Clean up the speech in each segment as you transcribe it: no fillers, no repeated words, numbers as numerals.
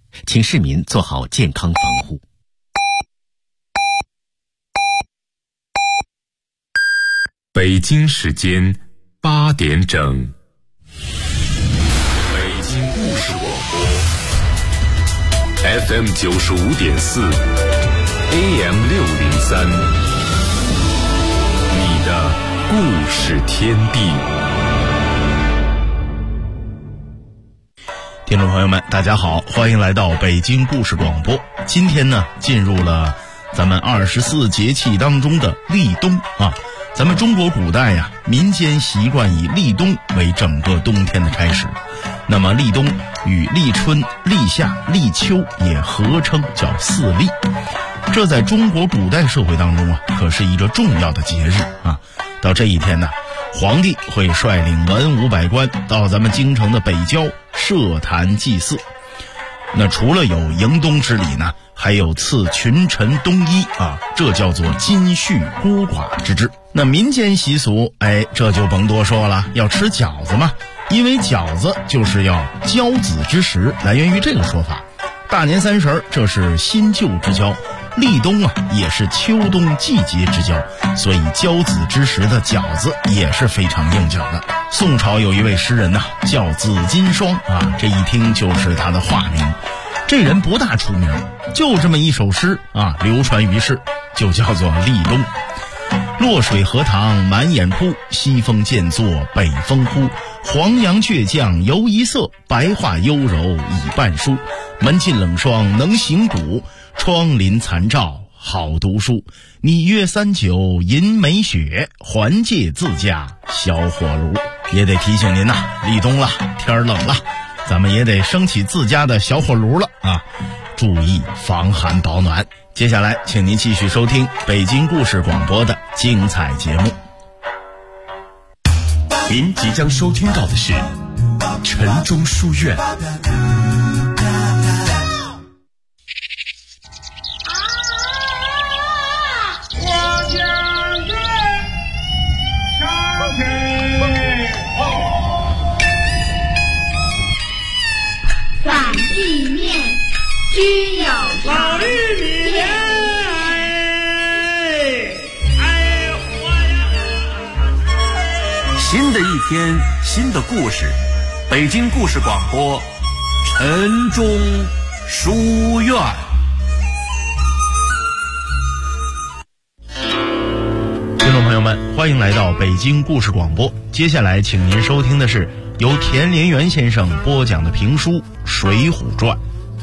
请市民做好健康防护。 北京时间8点整，北京故事广播 FM 95.4 AM 603，你的故事天地。 听众朋友们大家好，欢迎来到北京故事广播。今天呢进入了咱们24节气当中的立冬啊。咱们中国古代呀，民间习惯以立冬为整个冬天的开始。那么立冬与立春、立夏、立秋也合称叫四立。这在中国古代社会当中啊，可是一个重要的节日啊。到这一天呢，皇帝会率领文武百官到咱们京城的北郊设坛祭祀。那除了有迎冬之礼呢，还有赐群臣冬衣啊，这叫做金絮孤寡之制。那民间习俗，这就甭多说了，要吃饺子嘛，因为饺子就是要交子之时，来源于这个说法。大年三十这是新旧之交，立冬啊也是秋冬季节之交，所以交子之时的饺子也是非常应景的。宋朝有一位诗人呐，叫紫金霜啊，这一听就是他的化名。这人不大出名，就这么一首诗啊，流传于世，就叫做立冬。洛水荷塘满眼枯，西风渐作北风呼。黄杨倔强犹一色，白桦优柔已半疏。门禁冷霜能行古，窗临残照好读书。你约三九银梅雪，还借自家小火炉。也得提醒您呐，立冬了，天冷了，咱们也得升起自家的小火炉了啊！注意防寒保暖。接下来请您继续收听北京故事广播的精彩节目。 您即将收听到的是晨钟书院。 反地面均有老玉米莲， 新的一天，新的故事，北京故事广播，晨钟书院。 听众朋友们，欢迎来到北京故事广播。接下来请您收听的是由田连元先生播讲的评书《水浒传》。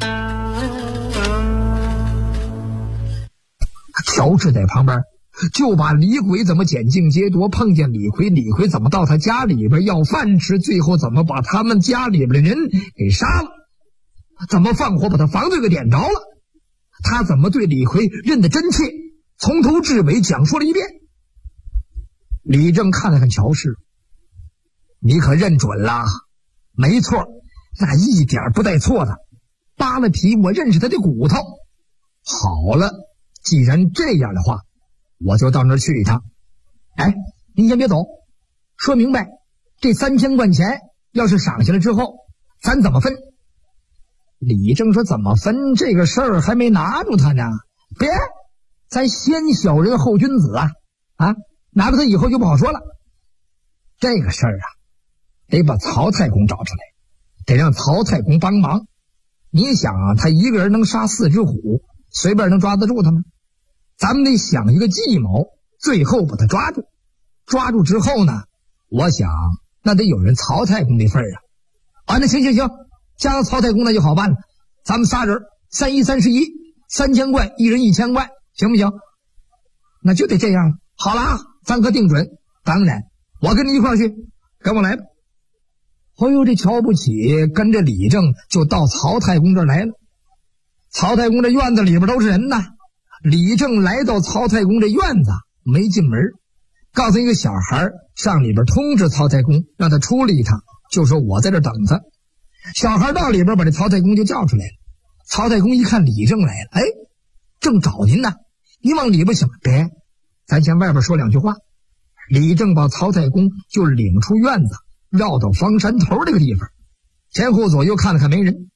乔治在旁边就把李鬼怎么捡净劫夺，碰见李逵，李逵怎么到他家里边要饭吃，最后怎么把他们家里边的人给杀了，怎么放火把他房子给点着了，他怎么对李逵认得真切，从头至尾讲述了一遍。李正看了看乔氏，你可认准了？没错，那一点不带错的，扒了皮我认识他的骨头。好了，既然这样的话，我就到那儿去一趟。您先别走，说明白，这3000贯钱要是赏下来之后，咱怎么分？李正说怎么分这个事儿还没拿住他呢，别，咱先小人后君子啊，拿住他以后就不好说了。这个事儿啊，得把曹太公找出来，得让曹太公帮忙。你想啊，他一个人能杀4只虎，随便能抓得住他吗？咱们得想一个计谋，最后把他抓住。抓住之后呢，我想那得有人曹太公的份儿啊。那行，加上曹太公那就好办了。咱们仨人，31、31 3000贯，一人1000贯，行不行？那就得这样了。好了，咱可定准。当然，我跟你一块儿去，跟我来吧。这瞧不起，跟着李正就到曹太公这儿来了。曹太公这院子里边都是人呐。李正来到曹太公这院子，没进门，告诉一个小孩上里边通知曹太公，让他出来一趟，就说我在这等他。小孩到里边把这曹太公就叫出来了。曹太公一看李正来了，正找您呢，你往里边想，别，咱先外边说两句话。李正把曹太公就领出院子，绕到房山头这个地方，前后左右看了看没人，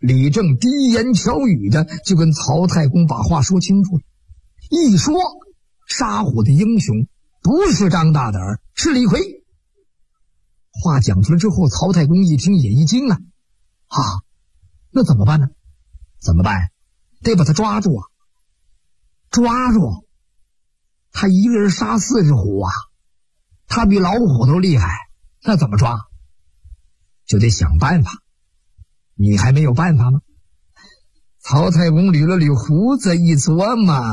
李正低言巧语的就跟曹太公把话说清楚了。一说杀虎的英雄不是张大胆，是李逵。话讲出来之后，曹太公一听也一惊啊，那怎么办呢？怎么办？得把他抓住啊！抓住！他一个人杀4只虎啊，他比老虎都厉害，那怎么抓？就得想办法。你还没有办法吗？曹太公捋了捋胡子，一琢磨，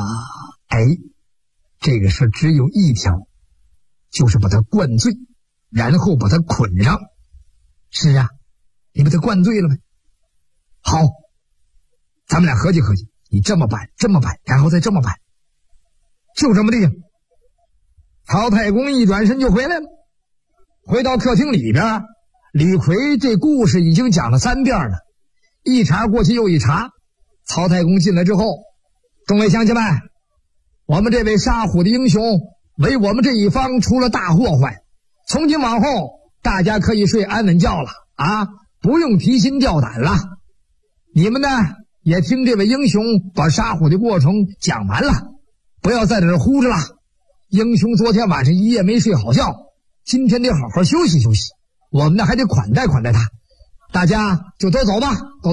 这个事只有一条，就是把他灌醉，然后把他捆上。是啊，你把他灌醉了呗。好，咱们俩合计合计，你这么办，然后再这么办，就这么地。曹太公一转身就回来了，回到客厅里边，李逵这故事已经讲了3遍了，一茬过去又一茬。曹太公进来之后，众位乡亲们，我们这位杀虎的英雄为我们这一方出了大祸患，从今往后大家可以睡安稳觉了啊，不用提心吊胆了。你们呢也听这位英雄把杀虎的过程讲完了，不要在这儿呼着了。英雄昨天晚上一夜没睡好觉，今天得好好休息休息，我们呢还得款待款待他。大家就都走吧。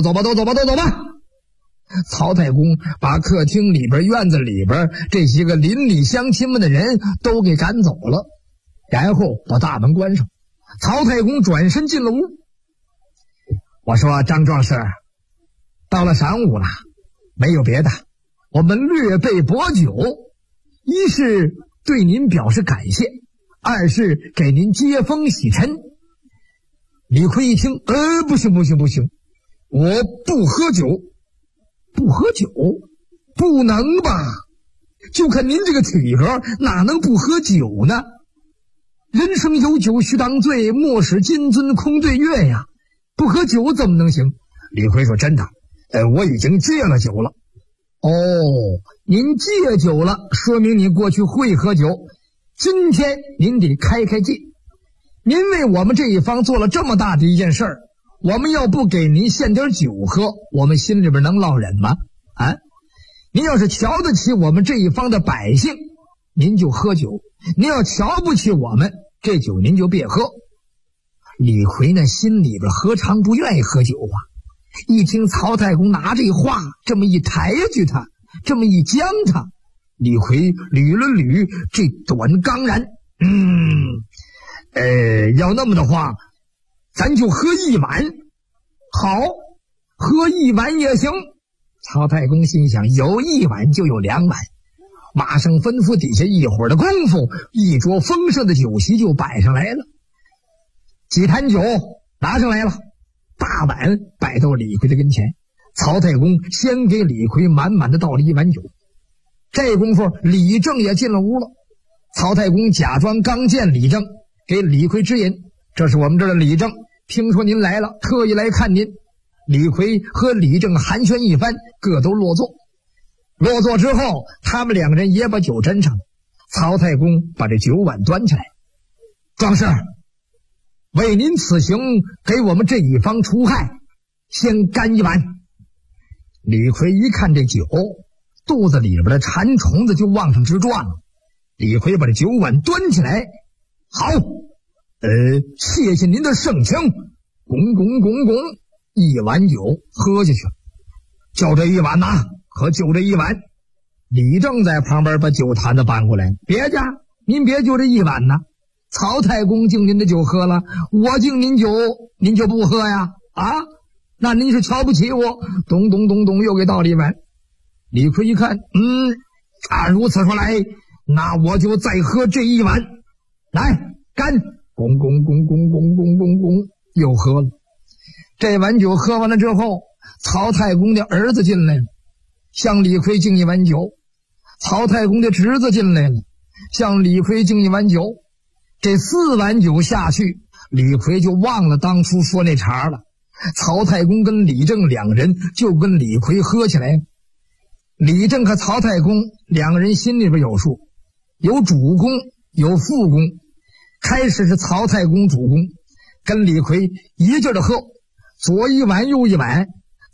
曹太公把客厅里边院子里边这些个邻里乡亲们的人都给赶走了，然后把大门关上。曹太公转身进了屋。我说张壮士，到了晌午了，没有别的，我们略备薄酒，一是对您表示感谢，二是给您接风洗尘。李逵一听，不行，我不喝酒。不喝酒？不能吧？就看您这个体格，哪能不喝酒呢？人生有酒须当醉，莫使金樽空对月呀！不喝酒怎么能行？李逵说：真的，我已经戒了酒了。哦，您戒酒了，说明您过去会喝酒。今天您得开开戒。您为我们这一方做了这么大的一件事儿，我们要不给您献点酒喝，我们心里边能落忍吗？您要是瞧得起我们这一方的百姓，您就喝酒；您要瞧不起我们，这酒您就别喝。李逵呢，心里边何尝不愿意喝酒啊？一听曹太公拿这话这么一抬举他，这么一将他，李逵捋了捋这短钢髯，要那么的话，咱就喝1碗。好，喝1碗也行。曹太公心想，有1碗就有2碗，马上吩咐底下一会儿的功夫，一桌丰盛的酒席就摆上来了。几坛酒拿上来了，大碗摆到李逵的跟前。曹太公先给李逵满满的倒了1碗酒。这功夫李正也进了屋了。曹太公假装刚见李正，给李逵指引：这是我们这儿的李正，听说您来了，特意来看您。李逵和李正寒暄一番，各都落座。落座之后，他们2个人也把酒斟上。曹太公把这酒碗端起来：壮士，为您此行给我们这一方除害，先干1碗。李逵一看这酒，肚子里边的馋虫子就往上直转了。李逵把这酒碗端起来：好，谢谢您的盛情，拱，1碗酒喝下去了。就这1碗呐，可就这1碗。李正在旁边把酒坛子搬过来：别家，您别就这1碗呐。曹太公敬您的酒喝了，我敬您酒，您就不喝呀？那您是瞧不起我？咚，又给倒了1碗。李逵一看，如此说来，那我就再喝这1碗。来，干！拱，又喝了。这碗酒喝完了之后，曹太公的儿子进来了，向李逵敬1碗酒。曹太公的侄子进来了，向李逵敬1碗酒。这4碗酒下去，李逵就忘了当初说那茬了。曹太公跟李正2人就跟李逵喝起来。李正和曹太公2个人心里边有数，有主公有副公。开始是曹太公主公，跟李逵一劲儿的喝，左1碗右1碗。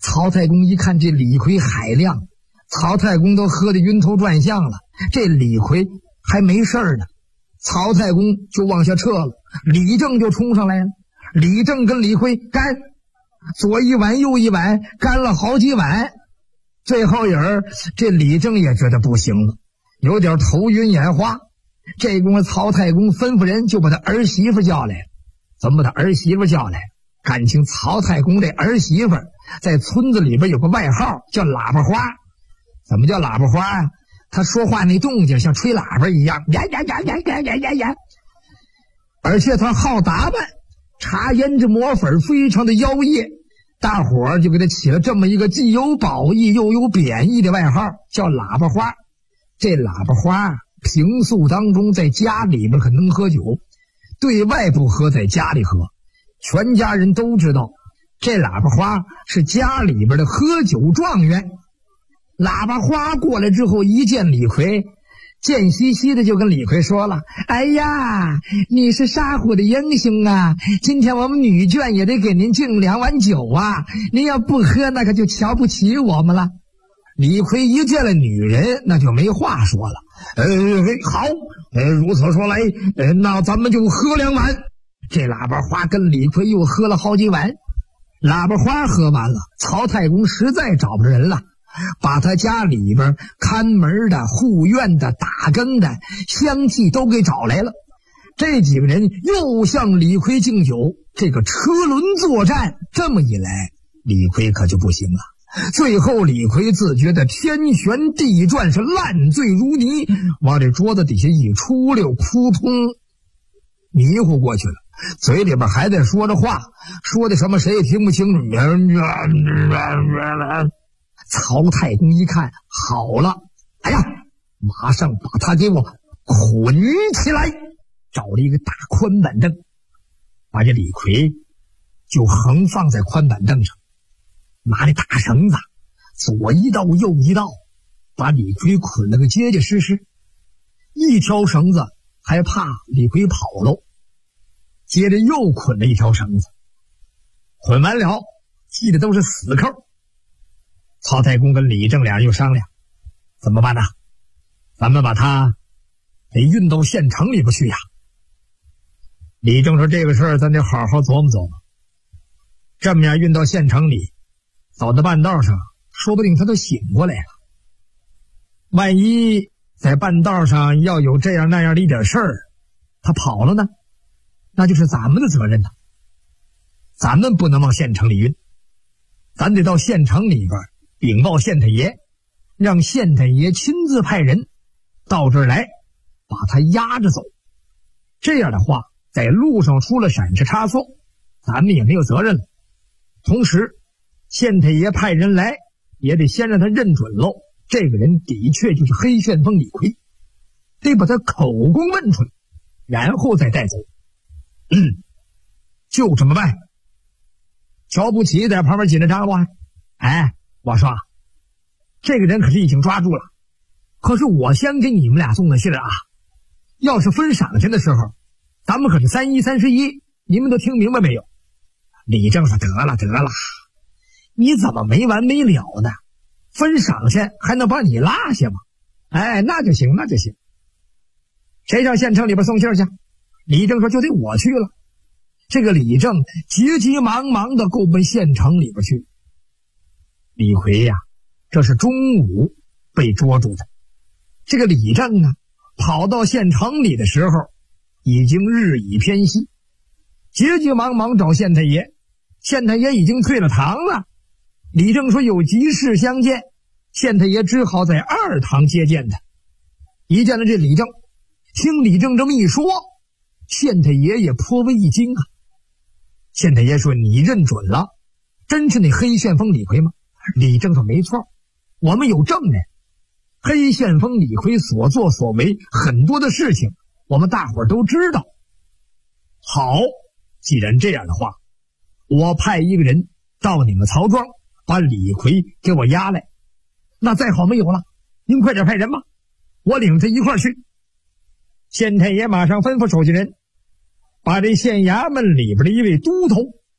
曹太公一看这李逵海量，曹太公都喝得晕头转向了，这李逵还没事呢，曹太公就往下撤了，李正就冲上来了。李正跟李逵干，左一碗右一碗，干了好几碗。最后这李正也觉得不行了，有点头晕眼花。这功夫曹太公吩咐人就把他儿媳妇叫来了。怎么把他儿媳妇叫来？感情曹太公这儿媳妇在村子里边有个外号叫喇叭花。怎么叫喇叭花啊？他说话那动静像吹喇叭一样，呀呀呀呀呀呀呀呀！而且他好打扮，茶胭脂抹粉非常的妖艳，大伙儿就给他起了这么一个既有褒义又有贬义的外号，叫喇叭花。这喇叭花平素当中在家里边可能喝酒，对外不喝，在家里喝，全家人都知道这喇叭花是家里边的喝酒状元。喇叭花过来之后一见李逵，贱兮兮的就跟李逵说了：哎呀，你是杀虎的英雄啊，今天我们女眷也得给您敬2碗酒啊，您要不喝那可就瞧不起我们了。李逵一见了女人那就没话说了，好，如此说来，那咱们就喝2碗。这喇叭花跟李逵又喝了好几碗。喇叭花喝完了，曹太公实在找不着人了，把他家里边看门的、护院的、打更的、乡亲都给找来了。这几个人又向李逵敬酒，这个车轮作战，这么一来，李逵可就不行了。最后李逵自觉得天旋地转，是烂醉如泥，往这桌子底下一出溜，扑通迷糊过去了，嘴里边还在说着话，说的什么谁也听不清楚。曹太公一看好了，哎呀，马上把他给我捆起来，找了一个大宽板凳，把这李逵就横放在宽板凳上，拿那大绳子左一道右一道，把李逵捆了个结结实实。一条绳子还怕李逵跑喽，接着又捆了一条绳子，捆完了系的都是死扣。曹太公跟李正俩人又商量，怎么办呢？咱们把他得运到县城里边去呀。李正说，这个事儿咱得好好琢磨琢磨。这么样运到县城里，走到半道上，说不定他都醒过来了。万一在半道上要有这样那样的一点事儿，他跑了呢，那就是咱们的责任了。咱们不能往县城里运，咱得到县城里边禀报县太爷，让县太爷亲自派人到这儿来把他押着走。这样的话，在路上出了闪失差错，咱们也没有责任了。同时县太爷派人来也得先让他认准喽，这个人的确就是黑旋风李逵，得把他口供问出来，然后再带走。就这么办。瞧不起在旁边紧着张罗，哎，我说这个人可是已经抓住了，可是我先给你们俩送的信啊，要是分赏钱的时候，咱们可是31、31，你们都听明白没有？李正说，得了，你怎么没完没了呢？分赏钱还能把你落下吗？哎，那就行。谁上县城里边送信去？李正说，就得我去了。这个李正急急忙忙的够奔县城里边去。李逵呀，这是中午被捉住的。这个李正啊，跑到县城里的时候已经日已偏西，急急忙忙找县太爷，县太爷已经退了堂了。李正说有急事相见，县太爷只好在2堂接见他。一见了这李正，听李正这么一说，县太爷也颇为一惊啊。县太爷说，你认准了，真是那黑旋风李逵吗？李正说，没错，我们有证人，黑旋风李逵所作所为很多的事情我们大伙儿都知道。好，既然这样的话，我派一个人到你们曹庄把李逵给我押来。那再好没有了，您快点派人吧，我领他一块儿去。县太爷马上吩咐手下人把这县衙门里边的一位都头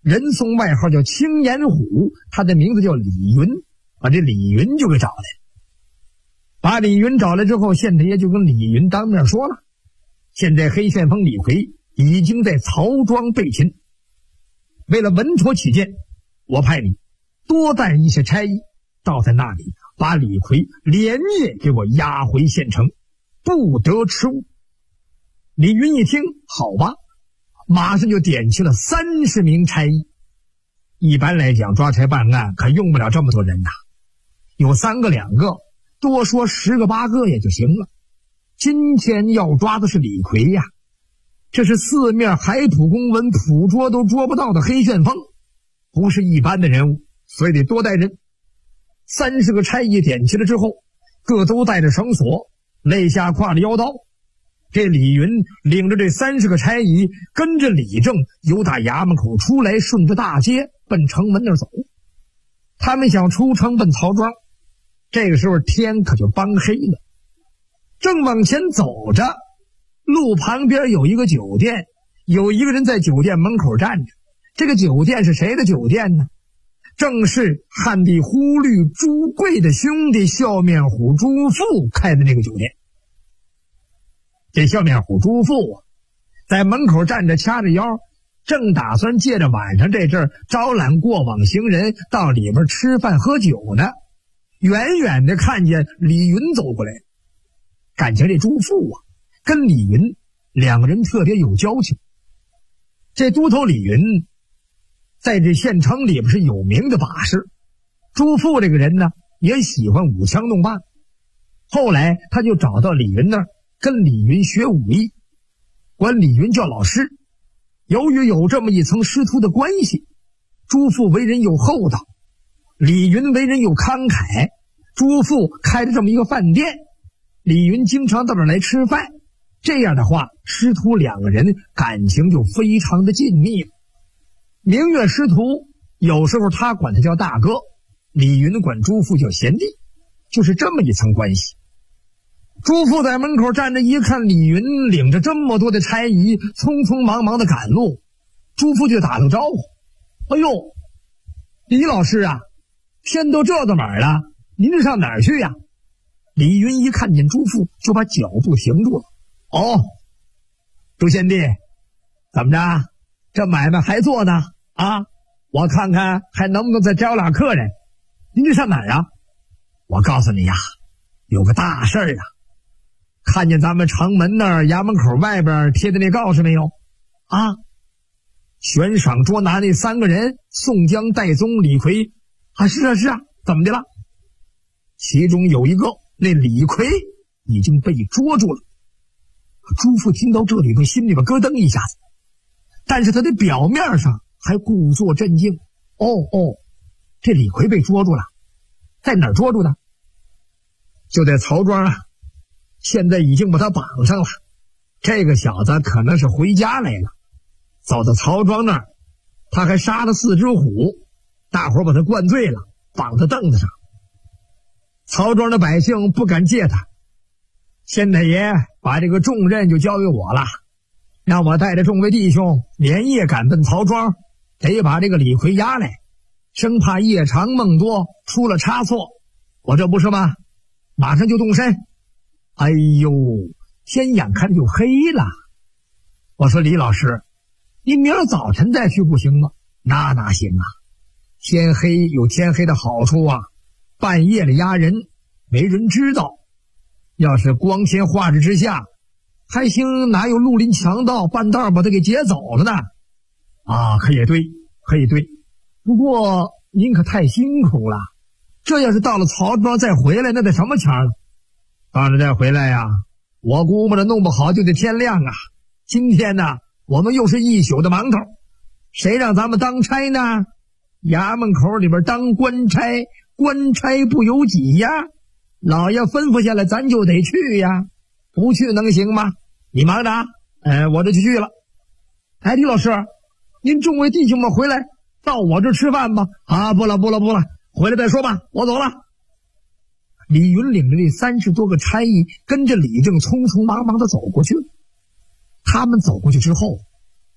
人送外号叫青眼虎，他的名字叫李云，把这李云就给找来。把李云找来之后，县太爷就跟李云当面说了，现在黑旋风李逵已经在曹庄被擒，为了稳妥起见，我派你多带一些差役到在那里，把李逵连夜给我押回县城，不得迟误。李云一听，好吧，马上就点去了30名差役。一般来讲，抓差办案可用不了这么多人呐，有3个2个，多说10个8个也就行了。今天要抓的是李逵呀，这是四面海捕公文，捕捉都捉不到的黑旋风，不是一般的人物，所以得多带人。30个差役点齐了之后，各都带着绳索，肋下挎着腰刀。这李云领着这30个差役，跟着李正由打衙门口出来，顺着大街奔城门那儿走。他们想出城奔曹庄，这个时候天可就帮黑了。正往前走着，路旁边有一个酒店，有一个人在酒店门口站着。这个酒店是谁的酒店呢？正是汉地忽律朱贵的兄弟笑面虎朱富开的那个酒店。这笑面虎朱富啊，在门口站着掐着腰，正打算借着晚上这阵儿招揽过往行人到里边吃饭喝酒呢。远远的看见李云走过来，感情这朱富啊跟李云2个人特别有交情。这都头李云在这县城里边是有名的把式，朱富这个人呢也喜欢舞枪弄棒，后来他就找到李云那儿，跟李云学武艺，管李云叫老师。由于有这么一层师徒的关系，朱富为人又厚道，李云为人又慷慨。朱富开着这么一个饭店，李云经常到这儿来吃饭，这样的话师徒2个人感情就非常的紧密了。明月师徒，有时候他管他叫大哥，李云管朱富叫贤弟，就是这么一层关系。朱富在门口站着，一看李云领着这么多的差役匆匆忙忙的赶路，朱富就打了个招呼：哎呦，李老师啊，天都这么晚了，您这上哪儿去呀？李云一看见朱富，就把脚步停住了。哦，朱贤弟，怎么着，这买卖还做呢？啊，我看看还能不能再招俩客人。您这上哪儿啊？我告诉你呀，有个大事儿啊。看见咱们城门那儿衙门口外边贴的那告示没有？啊，悬赏捉拿那3个人，宋江、戴宗、李逵。啊，是啊是啊，怎么的了？其中有一个，那李逵已经被捉住了。朱富听到这里边，心里边咯噔一下子，但是他的表面上还故作镇静。这李逵被捉住了，在哪儿捉住的？就在曹庄啊，现在已经把他绑上了。这个小子可能是回家来了，走到曹庄那儿，他还杀了4只虎，大伙把他灌醉了，绑在凳子上。曹庄的百姓不敢借他，县太爷把这个重任就交给我了，让我带着众位弟兄连夜赶奔曹庄，得把这个李逵押来，生怕夜长梦多出了差错。我这不是吗？马上就动身。哎呦，天眼看就黑了。我说李老师，你明儿早晨再去不行吗？那哪行啊，天黑有天黑的好处啊，半夜里押人没人知道，要是光天化日之下还行，哪有绿林强盗半道把他给劫走了呢？啊，可也对，可以对，不过您可太辛苦了，这要是到了曹庄再回来，那得什么钱了？到了再回来呀，我估摸着弄不好就得天亮啊。今天呢，我们又是一宿的忙头，谁让咱们当差呢？衙门口里边当官差，官差不由己呀，老爷吩咐下来咱就得去呀，不去能行吗？你忙着啊，我这就去了。李老师，您众位弟兄们回来到我这吃饭吧。啊，不了，回来再说吧，我走了。李云领着这30多个差役跟着李正匆匆忙忙的走过去。他们走过去之后，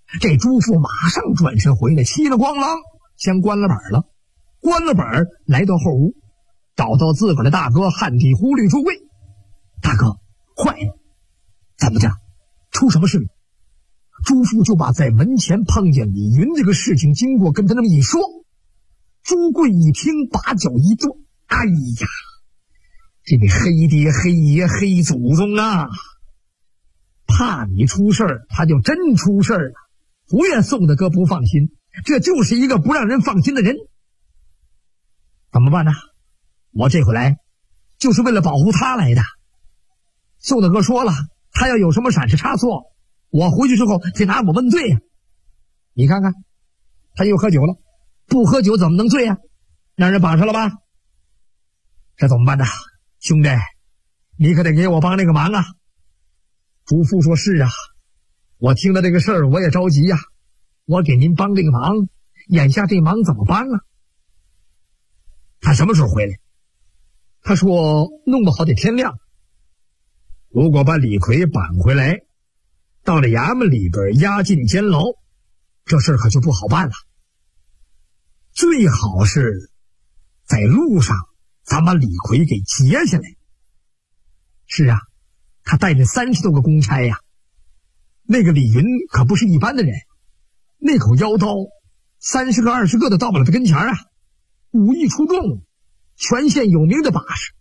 这朱富马上转身回来，嘁了咣啷先关了本了。关了本来到后屋，找到自个儿的大哥汉地忽律朱贵。大哥，坏了，怎么着？出什么事了？朱富就把在门前碰见李云这个事情经过跟他那么一说。朱贵一听，把脚一跺，哎呀，这个黑爹黑爷黑祖宗啊，怕你出事儿，他就真出事儿了。不愿送的哥不放心，这就是一个不让人放心的人。怎么办呢？我这回来就是为了保护他来的。宋大哥说了，他要有什么闪失差错，我回去之后得拿我问罪呀。你看看，他又喝酒了，不喝酒怎么能醉呀？让人绑上了吧？这怎么办呢？兄弟，你可得给我帮这个忙啊。朱富说：是啊，我听了这个事儿我也着急呀，我给您帮这个忙，眼下这忙怎么帮啊？他什么时候回来？他说弄不好得天亮。如果把李逵绑回来，到了衙门里边押进监牢，这事儿可就不好办了。最好是在路上咱把李逵给劫下来。是啊，他带着30多个公差呀。那个李云可不是一般的人，那口腰刀30个20个的到不了他跟前啊，武艺出众，全县有名的把式。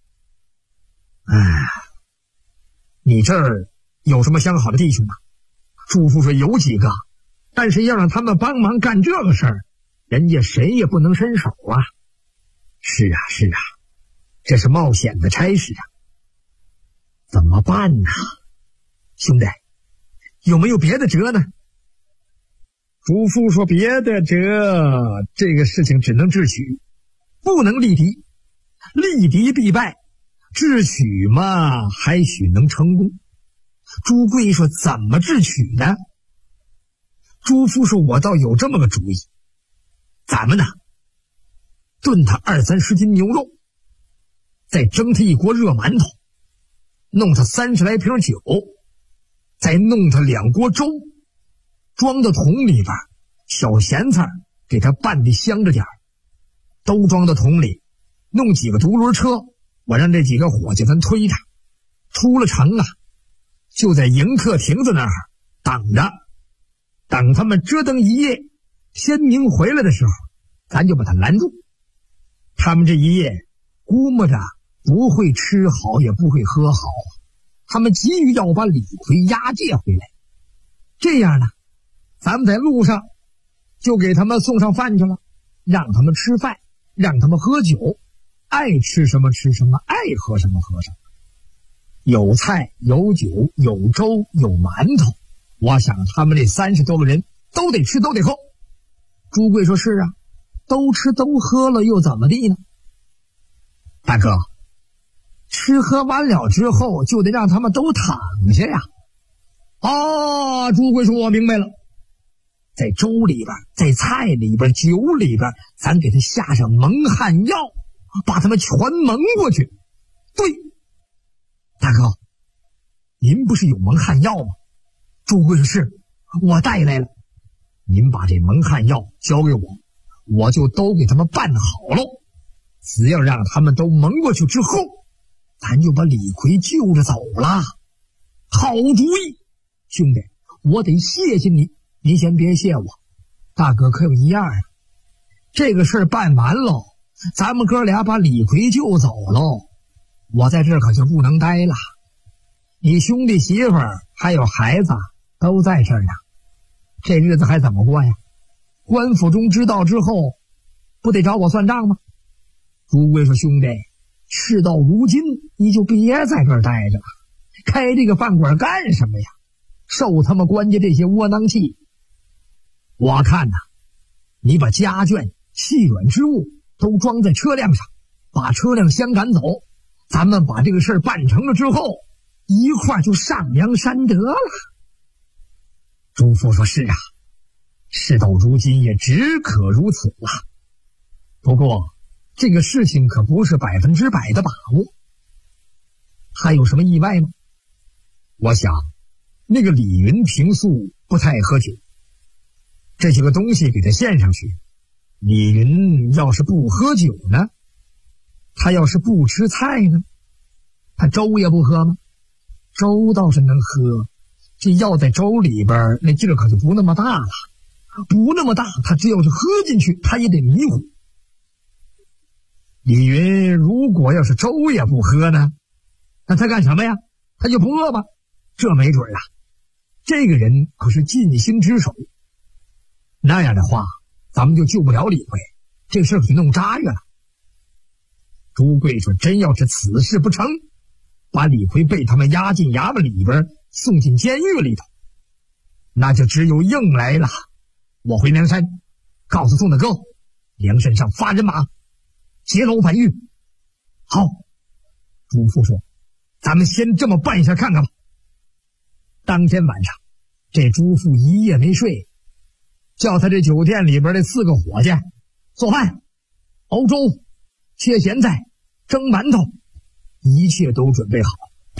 你这儿有什么相好的弟兄吗？朱富说有几个，但是要让他们帮忙干这个事儿，人家谁也不能伸手啊。是啊，这是冒险的差事啊。怎么办呢？兄弟，有没有别的辙呢？朱富说别的辙，这个事情只能智取，不能力敌，力敌必败，智取嘛还许能成功。朱贵说怎么智取呢？朱富说我倒有这么个主意，咱们呢炖他20-30斤牛肉，再蒸他一锅热馒头，弄他30来瓶酒，再弄他2锅粥，装到桶里边，小咸菜给他拌得香着点，都装到桶里，弄几个独轮车，我让这几个伙计咱推他出了城啊，就在迎客亭子那儿等着，等他们折腾一夜，先明回来的时候，咱就把他拦住。他们这一夜估摸着不会吃好也不会喝好，他们急于要把李逵押解回来。这样呢，咱们在路上就给他们送上饭去了，让他们吃饭，让他们喝酒，爱吃什么吃什么，爱喝什么喝什么，有菜有酒有粥有馒头，我想他们这30多个人都得吃都得喝。朱贵说是啊，都吃都喝了又怎么地呢？大哥，吃喝完了之后就得让他们都躺下呀。朱贵说我明白了，在粥里边，在菜里边，酒里边，咱给他下上蒙汗药，把他们全蒙过去。对，大哥，您不是有蒙汗药吗？朱贵说是，我带来了。您把这蒙汗药交给我，我就都给他们办好了。只要让他们都蒙过去之后，咱就把李逵救着走了。好主意，兄弟，我得谢谢你。您先别谢我，大哥可有一样啊，这个事儿办完喽，咱们哥俩把李逵救走喽，我在这儿可就不能待了。你兄弟媳妇儿还有孩子都在这儿呢，这日子还怎么过呀？官府中知道之后，不得找我算账吗？朱贵说兄弟，事到如今，你就别在这儿待着了，开这个饭馆干什么呀？受他们官家这些窝囊气。我看呐，你把家眷细软之物都装在车辆上，把车辆先赶走，咱们把这个事儿办成了之后，一块儿就上梁山得了。朱富说是啊，事到如今也只可如此了。不过这个事情可不是100%的把握，还有什么意外吗？我想那个李云平素不太爱喝酒， 这些个东西给他献上去。李云要是不喝酒呢？他要是不吃菜呢？他粥也不喝吗？粥倒是能喝，这药在粥里边那劲儿可就不那么大了，不那么大，他只要是喝进去，他也得迷糊。李云如果要是粥也不喝呢，那他干什么呀？他就不饿吧？这没准啊。这个人可是尽心之首，那样的话咱们就救不了李逵，这事儿给弄扎越了。朱贵说真要是此事不成，把李逵被他们押进衙门里边，送进监狱里头，那就只有硬来了。我回梁山告诉宋大哥，梁山上发人马劫楼反狱。好，朱富说咱们先这么办一下看看吧。当天晚上这朱富一夜没睡，叫他这酒店里边的4个伙计做饭、熬粥、切咸菜、蒸馒头，一切都准备好。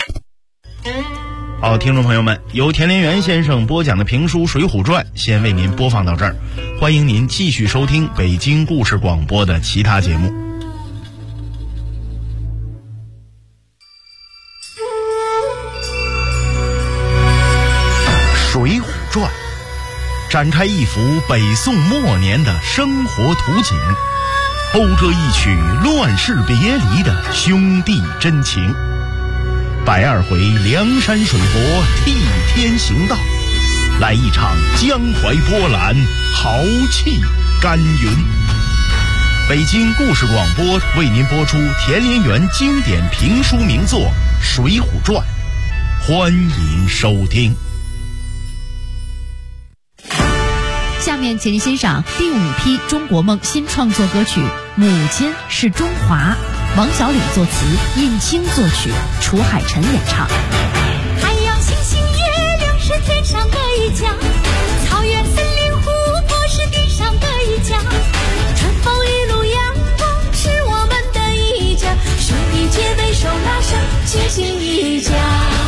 好，听众朋友们，由田连元先生播讲的评书《水浒传》先为您播放到这儿，欢迎您继续收听北京故事广播的其他节目。《水浒传》展开一幅北宋末年的生活图景，勾着一曲乱世别离的兄弟真情。120回梁山水泊替天行道，来一场江淮波澜，豪气干云。北京故事广播为您播出田连元经典评书名作《水浒传》，欢迎收听。 下面请您欣赏第5批中国梦新创作歌曲《母亲是中华》，王小礼作词，印青作曲，楚海辰演唱。 太阳星星月亮是天上的一家，草原森林湖泊是地上的一家，春风雨露阳光是我们的一家，兄弟姐妹手拉手齐心一家。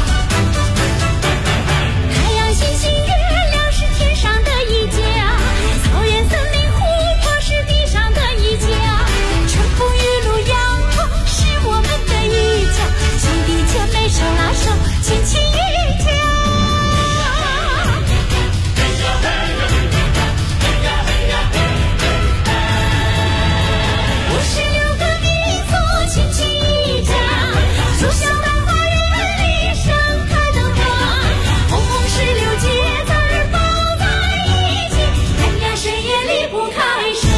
太阳星星月亮是天上的一家，草原森林湖泊是地上的一家，春风雨露阳光是我们的一家，兄弟姐妹手拉手亲亲一家。56个民族亲亲一家，就像大花园里盛开的花，红红16节字儿抱在一起，人呀谁也离不开谁，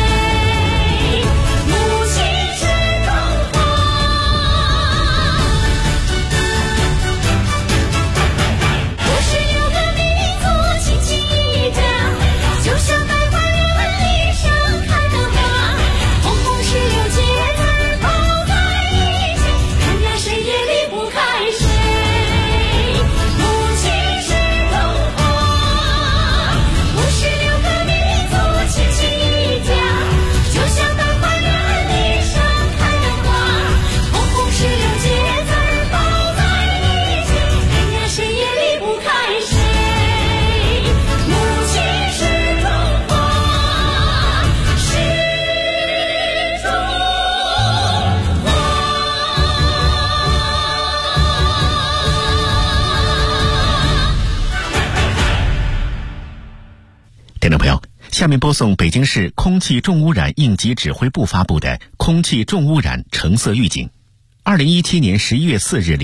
母亲是中华。56个民族亲亲一家，就像大花园里盛开的花，红红16节字儿抱在一起，人呀谁也离不开谁，母亲是中华。56个民族亲亲一家，就像大花园里盛开的花，红红16节字儿抱在一起，人呀谁也离不开谁，母亲是中华，是中华。 听众朋友，下面播送北京市空气重污染应急指挥部发布的空气重污染橙色预警。2017年11月4日